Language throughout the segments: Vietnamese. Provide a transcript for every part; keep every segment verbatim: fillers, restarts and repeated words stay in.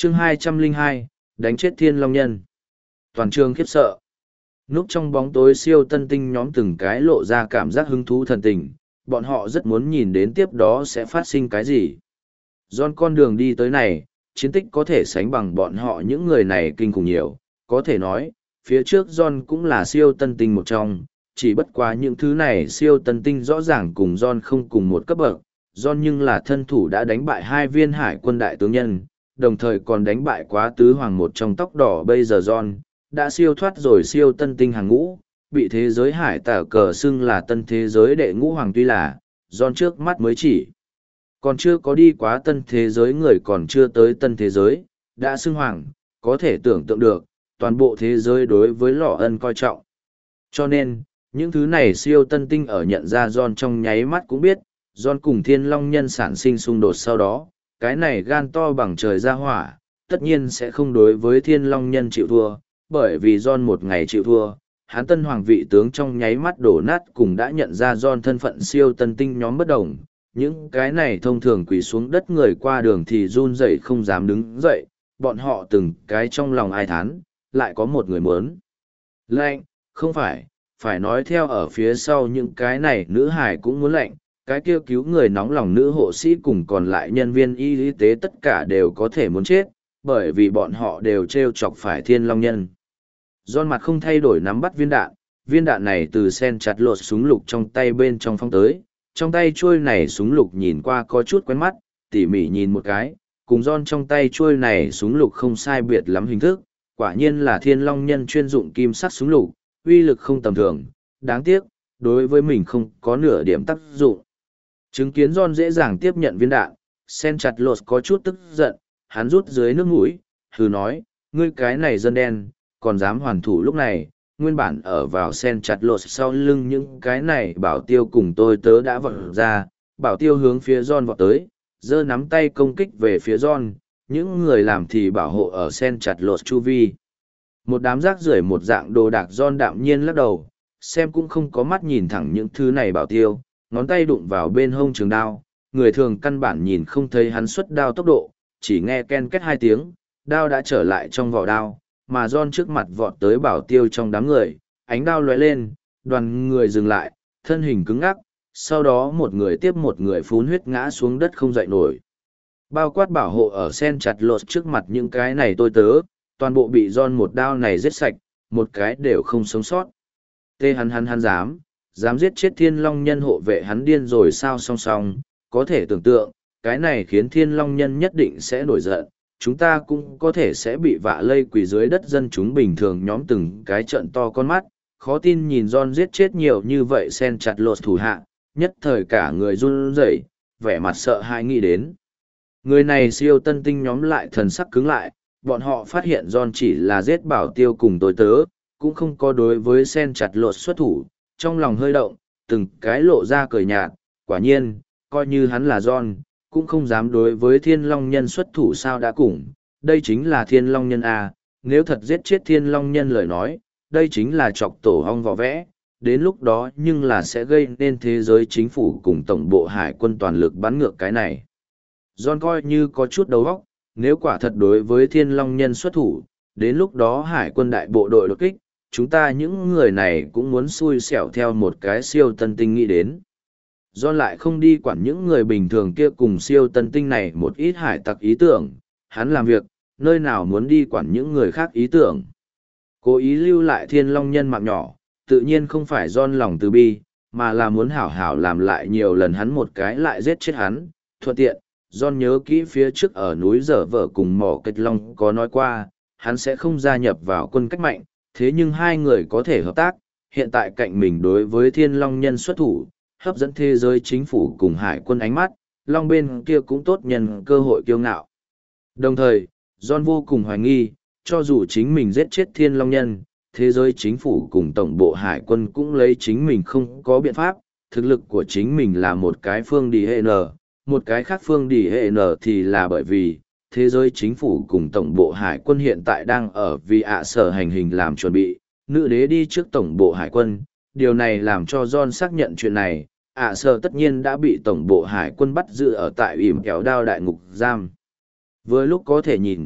chương hai trăm lẻ hai, đánh chết thiên long nhân. Toàn trường khiếp sợ. Núp trong bóng tối siêu tân tinh nhóm từng cái lộ ra cảm giác hứng thú thần tình, bọn họ rất muốn nhìn đến tiếp đó sẽ phát sinh cái gì. John con đường đi tới này, chiến tích có thể sánh bằng bọn họ những người này kinh khủng nhiều, có thể nói, phía trước John cũng là siêu tân tinh một trong, chỉ bất quá những thứ này siêu tân tinh rõ ràng cùng John không cùng một cấp bậc, John nhưng là thân thủ đã đánh bại hai viên hải quân đại tướng nhân, đồng thời còn đánh bại quá tứ hoàng một trong tóc đỏ. Bây giờ John đã siêu thoát rồi siêu tân tinh hàng ngũ, bị thế giới hải tả cờ xưng là tân thế giới đệ ngũ hoàng. Tuy là John trước mắt mới chỉ còn chưa có đi quá tân thế giới, người còn chưa tới tân thế giới đã xưng hoàng, có thể tưởng tượng được toàn bộ thế giới đối với lọ ân coi trọng. Cho nên những thứ này siêu tân tinh ở nhận ra John trong nháy mắt cũng biết John cùng thiên long nhân sản sinh xung đột. Sau đó cái này gan to bằng trời ra hỏa tất nhiên sẽ không đối với thiên long nhân chịu thua, bởi vì John một ngày chịu thua, hắn tân hoàng vị tướng trong nháy mắt đổ nát. Cùng đã nhận ra John thân phận siêu tân tinh nhóm bất đồng, những cái này thông thường quỳ xuống đất người qua đường thì run rẩy không dám đứng dậy, bọn họ từng cái trong lòng ai thán, lại có một người muốn lạnh, không phải, phải nói theo ở phía sau những cái này nữ hải cũng muốn lạnh, cái kia cứu người nóng lòng nữ hộ sĩ cùng còn lại nhân viên y tế tất cả đều có thể muốn chết, bởi vì bọn họ đều trêu chọc phải thiên long nhân. John mặt không thay đổi nắm bắt viên đạn, viên đạn này từ sen chặt lột súng lục trong tay bên trong phong tới, trong tay chuôi này súng lục nhìn qua có chút quen mắt, tỉ mỉ nhìn một cái, cùng John trong tay chuôi này súng lục không sai biệt lắm hình thức, quả nhiên là thiên long nhân chuyên dụng kim sắc súng lục, uy lực không tầm thường, đáng tiếc, đối với mình không có nửa điểm tác dụng. Chứng kiến John dễ dàng tiếp nhận viên đạn, sen chặt lột có chút tức giận, hắn rút dưới nước mũi, hừ nói, ngươi cái này dân đen, còn dám hoàn thủ. Lúc này, nguyên bản ở vào sen chặt lột sau lưng những cái này bảo tiêu cùng tôi tớ đã vọt ra, bảo tiêu hướng phía John vọt tới, giơ nắm tay công kích về phía John, những người làm thì bảo hộ ở sen chặt lột chu vi. Một đám rác rưởi một dạng đồ đạc. John đạm nhiên lắc đầu, xem cũng không có mắt nhìn thẳng những thứ này bảo tiêu, ngón tay đụng vào bên hông trường đao, người thường căn bản nhìn không thấy hắn xuất đao tốc độ, chỉ nghe ken két hai tiếng, đao đã trở lại trong vỏ đao, mà John trước mặt vọt tới bảo tiêu trong đám người, ánh đao lóe lên, đoàn người dừng lại, thân hình cứng ngắc, sau đó một người tiếp một người phun huyết ngã xuống đất không dậy nổi. Bao quát bảo hộ ở sen chặt lột trước mặt những cái này tôi tớ, toàn bộ bị John một đao này giết sạch, một cái đều không sống sót. Tê hắn hắn hắn dám, dám giết chết thiên long nhân hộ vệ, hắn điên rồi sao? Song song, có thể tưởng tượng, cái này khiến thiên long nhân nhất định sẽ nổi giận, chúng ta cũng có thể sẽ bị vạ lây quỳ dưới đất. Dân chúng bình thường nhóm từng cái trận to con mắt, khó tin nhìn John giết chết nhiều như vậy sen chặt lột thủ hạ, nhất thời cả người run rẩy, vẻ mặt sợ hãi nghĩ đến. Người này siêu tân tinh nhóm lại thần sắc cứng lại, bọn họ phát hiện John chỉ là giết bảo tiêu cùng tôi tớ, cũng không có đối với sen chặt lột xuất thủ, trong lòng hơi động, từng cái lộ ra cười nhạt, quả nhiên, coi như hắn là John, cũng không dám đối với thiên long nhân xuất thủ. Sao đã cùng, đây chính là thiên long nhân à, nếu thật giết chết thiên long nhân lời nói, đây chính là chọc tổ hong vỏ vẽ, đến lúc đó nhưng là sẽ gây nên thế giới chính phủ cùng tổng bộ hải quân toàn lực bắn ngược cái này. John coi như có chút đầu óc, nếu quả thật đối với thiên long nhân xuất thủ, đến lúc đó hải quân đại bộ đội đột kích, chúng ta những người này cũng muốn xui xẻo theo một cái siêu tân tinh nghĩ đến. John lại không đi quản những người bình thường kia cùng siêu tân tinh này một ít hải tặc ý tưởng, hắn làm việc, nơi nào muốn đi quản những người khác ý tưởng. Cố ý lưu lại thiên long nhân mạng nhỏ, tự nhiên không phải John lòng từ bi, mà là muốn hảo hảo làm lại nhiều lần hắn một cái lại giết chết hắn. Thuận tiện, John nhớ kỹ phía trước ở núi Dở Vở cùng Mỏ Kịch Long có nói qua, hắn sẽ không gia nhập vào quân cách mạnh, thế nhưng hai người có thể hợp tác, hiện tại cạnh mình đối với thiên long nhân xuất thủ, hấp dẫn thế giới chính phủ cùng hải quân ánh mắt, long bên kia cũng tốt nhân cơ hội kiêu ngạo. Đồng thời, John vô cùng hoài nghi, cho dù chính mình giết chết thiên long nhân, thế giới chính phủ cùng tổng bộ hải quân cũng lấy chính mình không có biện pháp, thực lực của chính mình là một cái phương đi hệ nở, một cái khác phương đi hệ nở thì là bởi vì, thế giới chính phủ cùng tổng bộ hải quân hiện tại đang ở vì ạ sở hành hình làm chuẩn bị, nữ đế đi trước tổng bộ hải quân, điều này làm cho John xác nhận chuyện này, ạ sở tất nhiên đã bị tổng bộ hải quân bắt giữ ở tại ỉm kéo đao đại ngục giam. Với lúc có thể nhìn,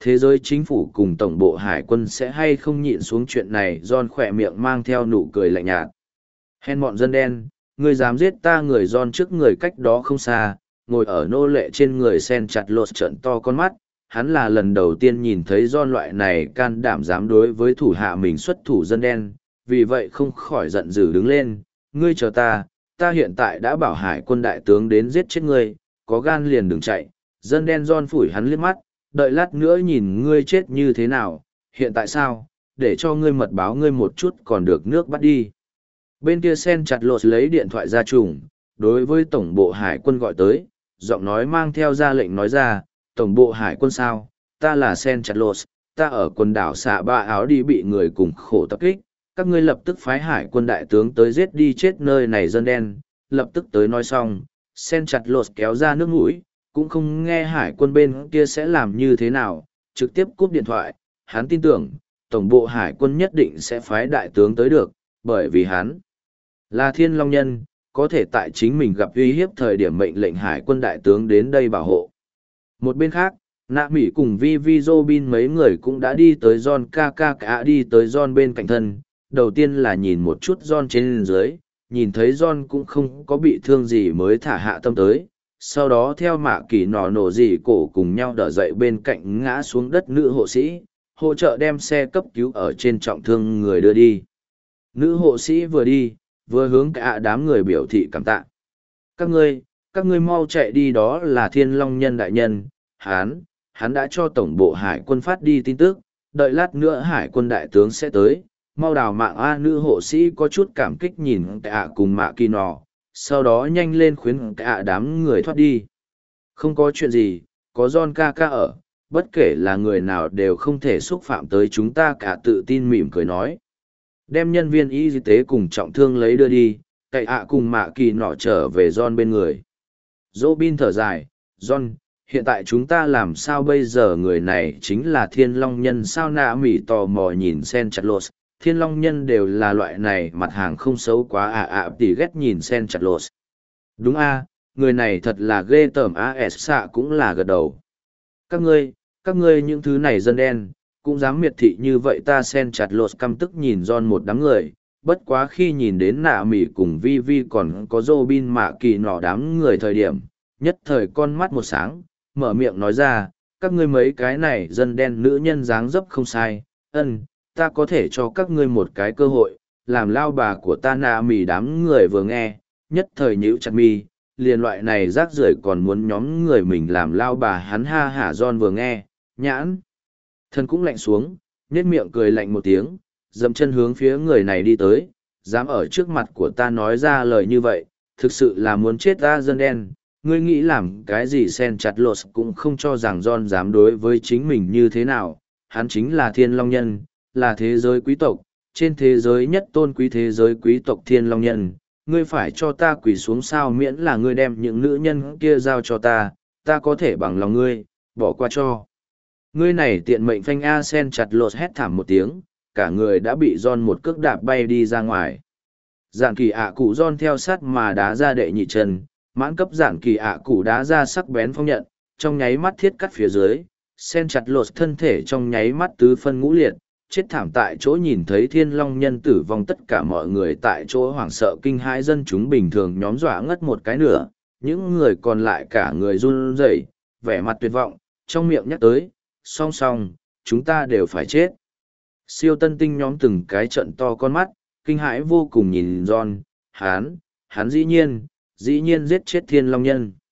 thế giới chính phủ cùng tổng bộ hải quân sẽ hay không nhịn xuống chuyện này. John khỏe miệng mang theo nụ cười lạnh nhạt. Hèn bọn dân đen, người dám giết ta. Người John trước người cách đó không xa, ngồi ở nô lệ trên người sen chặt lột trợn to con mắt. Hắn là lần đầu tiên nhìn thấy John loại này can đảm dám đối với thủ hạ mình xuất thủ dân đen, vì vậy không khỏi giận dữ đứng lên. Ngươi chờ ta, ta hiện tại đã bảo hải quân đại tướng đến giết chết ngươi, có gan liền đừng chạy. Dân đen John phủi hắn liếc mắt, đợi lát nữa nhìn ngươi chết như thế nào. Hiện tại sao, để cho ngươi mật báo ngươi một chút còn được nước bắt đi. Bên kia sen chặt lột lấy điện thoại ra trùng, đối với tổng bộ hải quân gọi tới, giọng nói mang theo ra lệnh nói ra, tổng bộ hải quân sao, ta là sen chặt lột, ta ở quần đảo xạ ba áo đi bị người cùng khổ tập kích, các ngươi lập tức phái hải quân đại tướng tới giết đi chết nơi này dân đen, lập tức tới nói xong, sen chặt lột kéo ra nước mũi, cũng không nghe hải quân bên kia sẽ làm như thế nào, trực tiếp cúp điện thoại, hắn tin tưởng, tổng bộ hải quân nhất định sẽ phái đại tướng tới được, bởi vì hắn là thiên long nhân, có thể tại chính mình gặp uy hiếp thời điểm mệnh lệnh hải quân đại tướng đến đây bảo hộ. Một bên khác, nạ Mỹ cùng Vi Vi Robin mấy người cũng đã đi tới John ca ca cả đi tới John bên cạnh thân, đầu tiên là nhìn một chút John trên dưới, nhìn thấy John cũng không có bị thương gì mới thả hạ tâm tới, sau đó theo mạ kỳ nỏ nổ gì cổ cùng nhau đỡ dậy bên cạnh ngã xuống đất nữ hộ sĩ, hỗ trợ đem xe cấp cứu ở trên trọng thương người đưa đi. Nữ hộ sĩ vừa đi, vừa hướng cả đám người biểu thị cảm tạ. Các ngươi, các ngươi mau chạy đi, đó là thiên long nhân đại nhân, hắn, hắn đã cho tổng bộ hải quân phát đi tin tức, đợi lát nữa hải quân đại tướng sẽ tới, mau đào mạng A. Nữ hộ sĩ có chút cảm kích nhìn cả cùng mạ kỳ nọ, sau đó nhanh lên khuyến cả đám người thoát đi. Không có chuyện gì, có John ca ca ở, bất kể là người nào đều không thể xúc phạm tới chúng ta cả, tự tin mỉm cười nói. Đem nhân viên y tế cùng trọng thương lấy đưa đi, cậy ạ cùng mạ kỳ nọ trở về John bên người. Robin thở dài, John, hiện tại chúng ta làm sao bây giờ? Người này chính là thiên long nhân sao? Nạ Mỹ tò mò nhìn sen chặt lột, thiên long nhân đều là loại này mặt hàng không xấu quá ạ ạ tỉ ghét nhìn sen chặt lột. Đúng a, người này thật là ghê tởm. A S xạ cũng là gật đầu. Các ngươi, các ngươi những thứ này dân đen, cũng dám miệt thị như vậy ta? Sen chặt lột căm tức nhìn John một đám người, bất quá khi nhìn đến nạ Mỹ cùng Vi Vi còn có Robin mạ kỳ nọ đám người thời điểm, nhất thời con mắt một sáng, mở miệng nói ra, các ngươi mấy cái này dân đen nữ nhân dáng dấp không sai, ân, ta có thể cho các ngươi một cái cơ hội, làm lao bà của ta. Nạ Mỹ đám người vừa nghe, nhất thời nhíu chặt mi, liền loại này rác rưởi còn muốn nhóm người mình làm lao bà. Hắn ha hả. John vừa nghe, nhãn thân cũng lạnh xuống, nhếch miệng cười lạnh một tiếng, dậm chân hướng phía người này đi tới, dám ở trước mặt của ta nói ra lời như vậy, thực sự là muốn chết ta. Dân đen, ngươi nghĩ làm cái gì? Sen chặt lột cũng không cho rằng John dám đối với chính mình như thế nào, hắn chính là thiên long nhân, là thế giới quý tộc, trên thế giới nhất tôn quý thế giới quý tộc thiên long nhân, ngươi phải cho ta quỳ xuống sao? Miễn là ngươi đem những nữ nhân kia giao cho ta, ta có thể bằng lòng ngươi, bỏ qua cho. Ngươi này tiện mệnh phanh A. Sen chặt lột hét thảm một tiếng, cả người đã bị John một cước đạp bay đi ra ngoài. Giản kỳ ạ cụ John theo sát mà đá ra đệ nhị chân, mãn cấp giản kỳ ạ cụ đá ra sắc bén phong nhận, trong nháy mắt thiết cắt phía dưới, sen chặt lột thân thể trong nháy mắt tứ phân ngũ liệt, chết thảm tại chỗ. Nhìn thấy thiên long nhân tử vong, tất cả mọi người tại chỗ hoảng sợ kinh hãi, dân chúng bình thường nhóm dọa ngất một cái nửa, những người còn lại cả người run rẩy, vẻ mặt tuyệt vọng, trong miệng nhắc tới, song song, chúng ta đều phải chết. Siêu tân tinh nhóm từng cái trận to con mắt, kinh hãi vô cùng nhìn John, hắn, hắn dĩ nhiên, dĩ nhiên giết chết thiên long nhân.